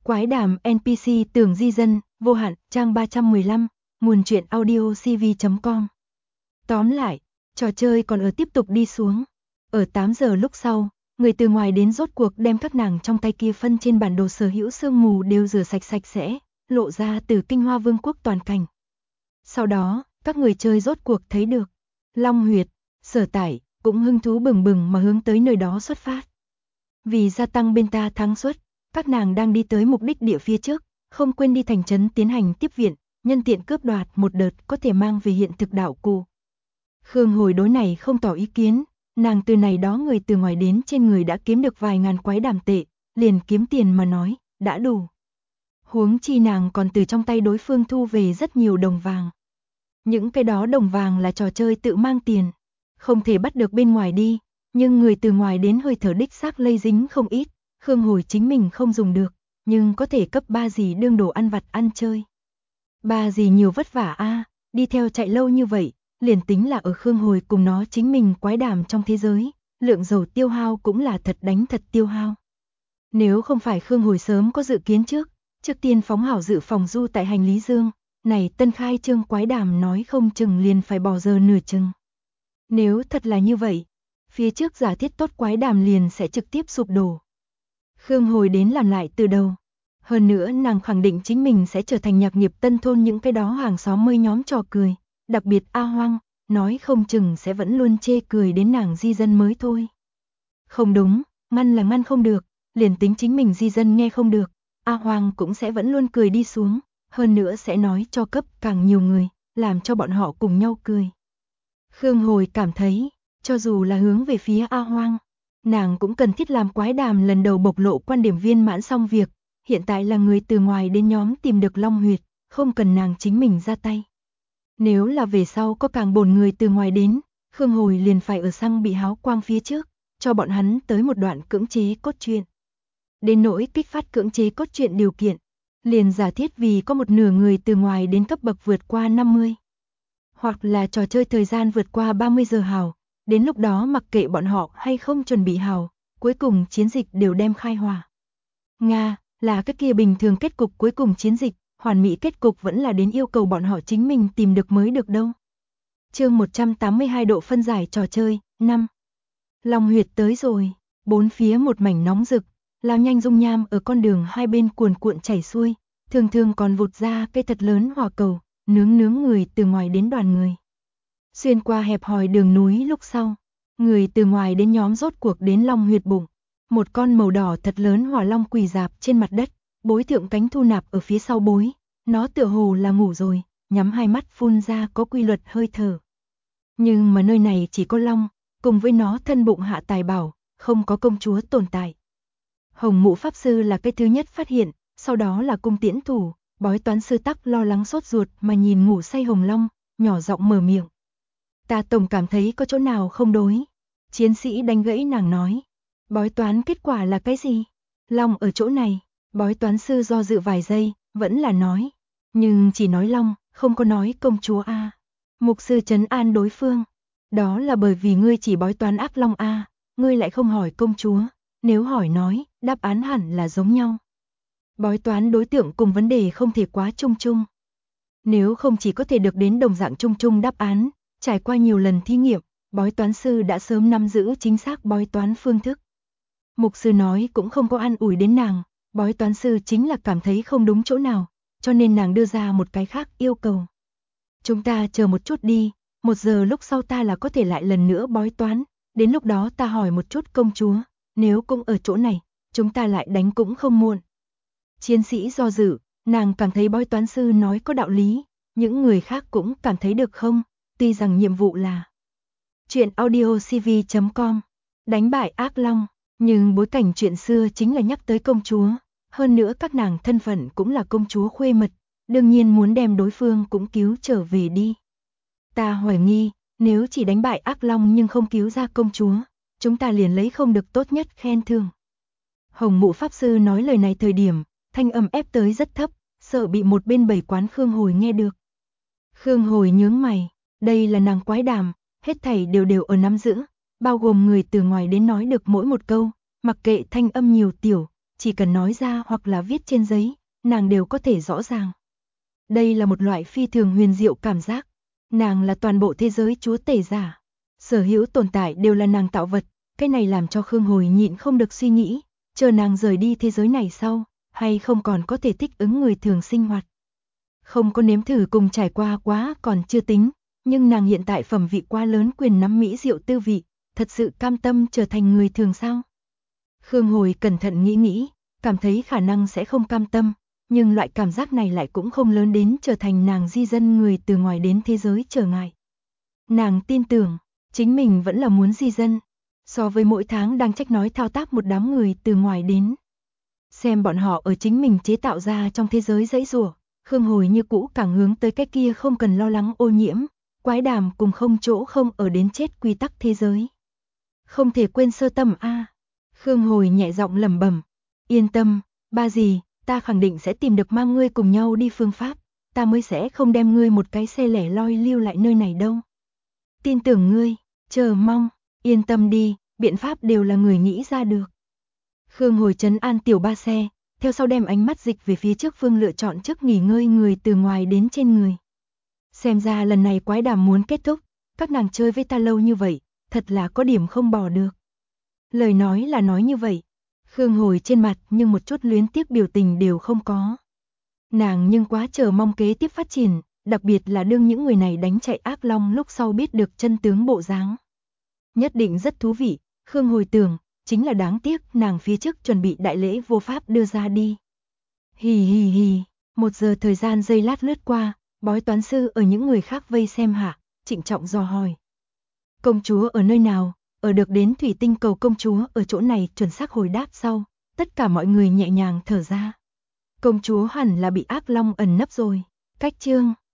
Quái đàm NPC Tưởng Di Dân, vô hạn, trang 315, nguồn truyện audio cv.com. Tóm lại, trò chơi còn ở tiếp tục đi xuống. Ở 8 giờ lúc sau, người từ ngoài đến rốt cuộc đem các nàng trong tay kia phân trên bản đồ sở hữu sương mù đều rửa sạch sạch sẽ, lộ ra từ Kinh Hoa Vương quốc toàn cảnh. Sau đó, các người chơi rốt cuộc thấy được Long Huyệt, Sở Tải cũng hứng thú bừng bừng mà hướng tới nơi đó xuất phát. Vì gia tăng bên ta thắng suất, các nàng đang đi tới mục đích địa phía trước, không quên đi thành trấn tiến hành tiếp viện, nhân tiện cướp đoạt một đợt có thể mang về hiện thực đạo cụ. Khương Hồi đối này không tỏ ý kiến, nàng từ này đó người từ ngoài đến trên người đã kiếm được vài ngàn quái đàm tệ, liền kiếm tiền mà nói, đã đủ. Huống chi nàng còn từ trong tay đối phương thu về rất nhiều đồng vàng. Những cái đó đồng vàng là trò chơi tự mang tiền, không thể bắt được bên ngoài đi, nhưng người từ ngoài đến hơi thở đích xác lây dính không ít, Khương Hồi chính mình không dùng được, nhưng có thể cấp ba dì đương đồ ăn vặt ăn chơi. Ba dì nhiều vất vả a, đi theo chạy lâu như vậy, liền tính là ở Khương Hồi cùng nó chính mình quái đàm trong thế giới, lượng dầu tiêu hao cũng là thật đánh thật tiêu hao. Nếu không phải Khương Hồi sớm có dự kiến trước tiên phóng hảo dự phòng du tại hành lý dương, này tân khai trương quái đàm nói không chừng liền phải bỏ giờ nửa chừng. Nếu thật là như vậy, phía trước giả thiết tốt quái đàm liền sẽ trực tiếp sụp đổ. Khương Hồi đến làm lại từ đầu. Hơn nữa nàng khẳng định chính mình sẽ trở thành nhạc nghiệp tân thôn những cái đó hàng xóm mới nhóm trò cười. Đặc biệt A Hoang, nói không chừng sẽ vẫn luôn chê cười đến nàng di dân mới thôi. Không đúng, ngăn là ngăn không được, liền tính chính mình di dân nghe không được, A Hoang cũng sẽ vẫn luôn cười đi xuống, hơn nữa sẽ nói cho cấp càng nhiều người, làm cho bọn họ cùng nhau cười. Khương Hồi cảm thấy, cho dù là hướng về phía A Hoang, nàng cũng cần thiết làm quái đàm lần đầu bộc lộ quan điểm viên mãn xong việc, hiện tại là người từ ngoài đến nhóm tìm được Long Huyệt, không cần nàng chính mình ra tay. Nếu là về sau có càng bổn người từ ngoài đến, Khương Hồi liền phải ở xăng bị háo quang phía trước, cho bọn hắn tới một đoạn cưỡng chế cốt truyện. Đến nỗi kích phát cưỡng chế cốt truyện điều kiện, liền giả thiết vì có một nửa người từ ngoài đến cấp bậc vượt qua 50. Hoặc là trò chơi thời gian vượt qua 30 giờ hào, đến lúc đó mặc kệ bọn họ hay không chuẩn bị hào, cuối cùng chiến dịch đều đem khai hỏa. Nga, là cái kia bình thường kết cục cuối cùng chiến dịch, hoàn mỹ kết cục vẫn là đến yêu cầu bọn họ chính mình tìm được mới được đâu. Chương 182 độ phân giải trò chơi, 5. Long Huyệt tới rồi, bốn phía một mảnh nóng rực, lao nhanh dung nham ở con đường hai bên cuồn cuộn chảy xuôi, thường thường còn vụt ra cây thật lớn hỏa cầu, nướng người từ ngoài đến đoàn người. Xuyên qua hẹp hòi đường núi lúc sau, người từ ngoài đến nhóm rốt cuộc đến Long Huyệt bụng. Một con màu đỏ thật lớn hỏa long quỳ rạp trên mặt đất, bối thượng cánh thu nạp ở phía sau bối, nó tựa hồ là ngủ rồi, nhắm hai mắt phun ra có quy luật hơi thở. Nhưng mà nơi này chỉ có long, cùng với nó thân bụng hạ tài bảo, không có công chúa tồn tại. Hồng Mụ Pháp Sư là cái thứ nhất phát hiện, sau đó là cung tiễn thủ, bói toán sư tắc lo lắng sốt ruột mà nhìn ngủ say hồng long, nhỏ giọng mở miệng. Ta tổng cảm thấy có chỗ nào không đối. Chiến sĩ đánh gãy nàng nói. Bói toán kết quả là cái gì? Long ở chỗ này, bói toán sư do dự vài giây, vẫn là nói. Nhưng chỉ nói long, không có nói công chúa A. Mục sư trấn an đối phương. Đó là bởi vì ngươi chỉ bói toán ác long A, ngươi lại không hỏi công chúa. Nếu hỏi nói, đáp án hẳn là giống nhau. Bói toán đối tượng cùng vấn đề không thể quá chung chung. Nếu không chỉ có thể được đến đồng dạng chung chung đáp án, trải qua nhiều lần thí nghiệm, bói toán sư đã sớm nắm giữ chính xác bói toán phương thức. Mục sư nói cũng không có an ủi đến nàng, bói toán sư chính là cảm thấy không đúng chỗ nào, cho nên nàng đưa ra một cái khác yêu cầu. Chúng ta chờ một chút đi, 1 giờ lúc sau ta là có thể lại lần nữa bói toán, đến lúc đó ta hỏi một chút công chúa, nếu cũng ở chỗ này, chúng ta lại đánh cũng không muộn. Chiến sĩ do dự, nàng cảm thấy bói toán sư nói có đạo lý, những người khác cũng cảm thấy được không, tuy rằng nhiệm vụ là truyện audio cv.com, đánh bại ác long. Nhưng bối cảnh chuyện xưa chính là nhắc tới công chúa, hơn nữa các nàng thân phận cũng là công chúa khuê mật, đương nhiên muốn đem đối phương cũng cứu trở về đi. Ta hoài nghi, nếu chỉ đánh bại ác long nhưng không cứu ra công chúa, chúng ta liền lấy không được tốt nhất khen thưởng. Hồng Mụ Pháp Sư nói lời này thời điểm, thanh âm ép tới rất thấp, sợ bị một bên bầy quán Khương Hồi nghe được. Khương Hồi nhướng mày, đây là nàng quái đàm, hết thảy đều ở nắm giữ. Bao gồm người từ ngoài đến nói được mỗi một câu, mặc kệ thanh âm nhiều tiểu, chỉ cần nói ra hoặc là viết trên giấy, nàng đều có thể rõ ràng. Đây là một loại phi thường huyền diệu cảm giác, nàng là toàn bộ thế giới chúa tể giả. Sở hữu tồn tại đều là nàng tạo vật, cái này làm cho Khương Hồi nhịn không được suy nghĩ, chờ nàng rời đi thế giới này sau, hay không còn có thể thích ứng người thường sinh hoạt. Không có nếm thử cùng trải qua quá còn chưa tính, nhưng nàng hiện tại phẩm vị quá lớn quyền nắm mỹ diệu tư vị, thật sự cam tâm trở thành người thường sao? Khương Hồi cẩn thận nghĩ, cảm thấy khả năng sẽ không cam tâm, nhưng loại cảm giác này lại cũng không lớn đến trở thành nàng di dân người từ ngoài đến thế giới trở ngại. Nàng tin tưởng, chính mình vẫn là muốn di dân, so với mỗi tháng đang trách nói thao tác một đám người từ ngoài đến. Xem bọn họ ở chính mình chế tạo ra trong thế giới giãy giụa, Khương Hồi như cũ càng hướng tới cái kia không cần lo lắng ô nhiễm, quái đàm cùng không chỗ không ở đến chết quy tắc thế giới. Không thể quên sơ tâm a. Khương Hồi nhẹ giọng lẩm bẩm, yên tâm, ba gì, ta khẳng định sẽ tìm được mang ngươi cùng nhau đi phương pháp, ta mới sẽ không đem ngươi một cái xe lẻ loi lưu lại nơi này đâu. Tin tưởng ngươi, chờ mong, yên tâm đi, biện pháp đều là người nghĩ ra được. Khương Hồi trấn an tiểu ba xe, theo sau đem ánh mắt dịch về phía trước phương lựa chọn trước nghỉ ngơi người từ ngoài đến trên người. Xem ra lần này quái đàm muốn kết thúc, các nàng chơi với ta lâu như vậy, thật là có điểm không bỏ được. Lời nói là nói như vậy, Khương Hồi trên mặt nhưng một chút luyến tiếc biểu tình đều không có. Nàng nhưng quá chờ mong kế tiếp phát triển, đặc biệt là đương những người này đánh chạy ác long lúc sau biết được chân tướng bộ dáng. Nhất định rất thú vị, Khương Hồi tưởng, chính là đáng tiếc nàng phía trước chuẩn bị đại lễ vô pháp đưa ra đi. Hì hì hì, 1 giờ thời gian giây lát lướt qua, bói toán sư ở những người khác vây xem hạ, trịnh trọng dò hỏi. Công chúa ở nơi nào? Ở được đến thủy tinh cầu công chúa ở chỗ này chuẩn xác hồi đáp sau, tất cả mọi người nhẹ nhàng thở ra. Công chúa hẳn là bị ác long ẩn nấp rồi. Cách chương